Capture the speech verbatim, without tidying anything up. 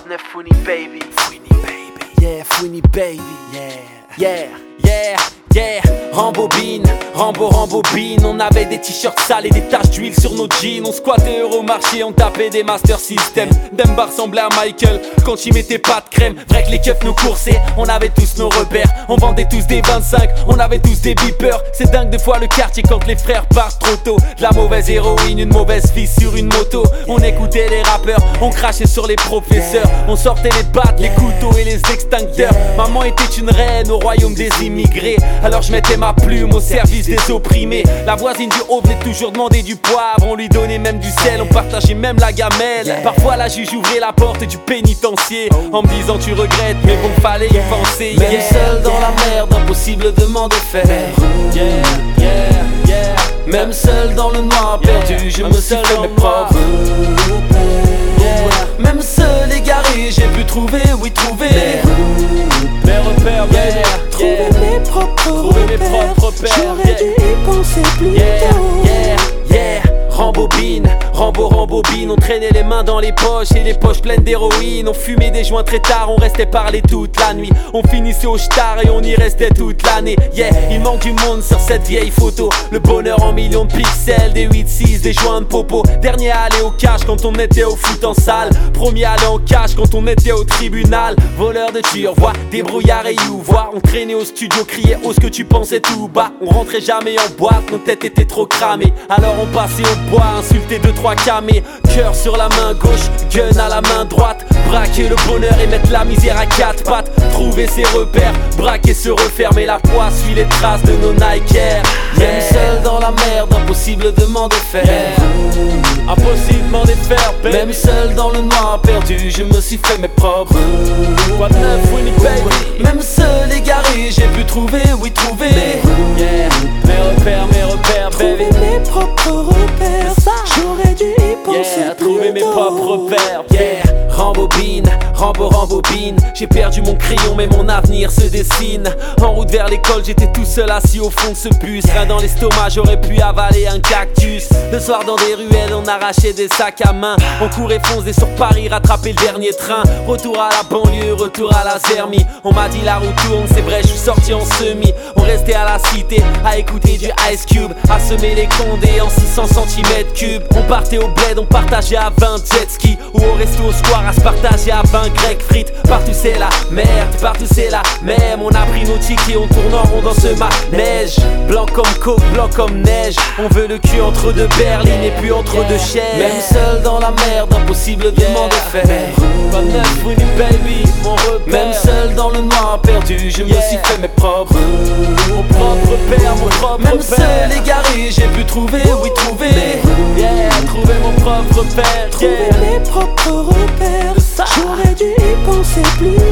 de neuf Fouini baby. Fouini baby. Yeah, Fouini baby. Yeah. Yeah. Yeah. Yeah, rembobine, rembo, rembobine. On avait des t-shirts sales et des taches d'huile sur nos jeans. On squattait Euromarché, on tapait des Master System. Demba ressemblait à Michael quand il mettait pas de crème. Vrai que les keufs nous coursaient, on avait tous nos repères. On vendait tous des vingt-cinq, on avait tous des beepers. C'est dingue de fois le quartier quand les frères partent trop tôt. De la mauvaise héroïne, une mauvaise fille sur une moto. On écoutait les rappeurs, on crachait sur les professeurs. On sortait les battes, les couteaux et les extincteurs. Maman était une reine au royaume des immigrés. Alors je mettais ma plume au service des opprimés. La voisine du haut venait toujours demander du poivre. On lui donnait même du sel, on partageait même la gamelle. Parfois la juge ouvrait la porte du pénitencier en me disant tu regrettes mais bon fallait y penser. Même seul dans la merde, impossible de m'en défaire. Yeah, yeah, yeah. Même seul dans le noir perdu, je me suis fait mes propres. Même seul égaré, j'ai pu trouver, oui trouver mes repères, yeah, trouver yeah. mes propres Trouver mes propres repères, j'aurais yeah. dû y penser plus Yeah, tôt. yeah, yeah. Rembobine, rembo, rembobine. On traînait les mains dans les poches et les poches pleines d'héroïne. On fumait des joints très tard, on restait parler toute la nuit. On finissait au star et on y restait toute l'année. Yeah, il manque du monde sur cette vieille photo. Le bonheur en millions de pixels, des huit six, des joints de popo. Dernier à aller au cash quand on était au foot en salle. Premier à aller en cash quand on était au tribunal. Voleur de turvois, débrouillard et you-voir. On traînait au studio, criait oh ce que tu pensais tout bas. On rentrait jamais en boîte, nos têtes étaient trop cramées. Alors on passait au bois, insulter deux trois camés. Cœur sur la main gauche, gun à la main droite. Braquer le bonheur et mettre la misère à quatre pattes. Trouver ses repères, braquer se refermer la poisse. Suit les traces de nos Nike Air. Même seul dans la merde, impossible de m'en défaire. Yeah. Impossible de m'en défaire, baby. Même seul dans le noir perdu, je me suis fait mes propres. Quoi de neuf, Fouini baby. Même seul égaré, j'ai pu trouver, oui trouver yeah. Mes repères, mes repères, baby. Trouver mes propres repères, j'aurais dû y penser Yeah, plus trouver mes tôt. propres repères, yeah. Rembobine, rembo, rembobine. J'ai perdu mon crayon mais mon avenir se dessine. En route vers l'école, j'étais tout seul assis au fond de ce bus. Rien dans l'estomac, j'aurais pu avaler un cactus. Le soir dans des ruelles, on arrachait des sacs à main. On courait foncer sur Paris, rattraper le dernier train. Retour à la banlieue, retour à la Zermie. On m'a dit la route tourne, c'est vrai, je suis sorti en semi. On restait à la cité, à écouter du Ice Cube, à semer les condés en six cents centimètres cubes. On partait au bled, on partageait à vingt jet ski. Ou au resto au square à se partager à vingt grecs frites. Partout c'est la merde, partout c'est la même. On a pris nos tickets, on tourne en rond dans ce manège. Blanc comme coke, blanc comme neige. On veut le cul entre deux berlines et puis entre deux chaises. Même seul dans la merde, impossible de m'en défaire. Quoi de neuf, Fouini baby, mon repère. Même seul dans le noir perdu, je me suis fait mes propres. Mon propre repère, mon propre Même repère. Seul égaré, j'ai pu trouver, oui trouver yeah, trouver mon propre repère. Trouver Yeah. mes propres repères, j'aurais dû y penser plus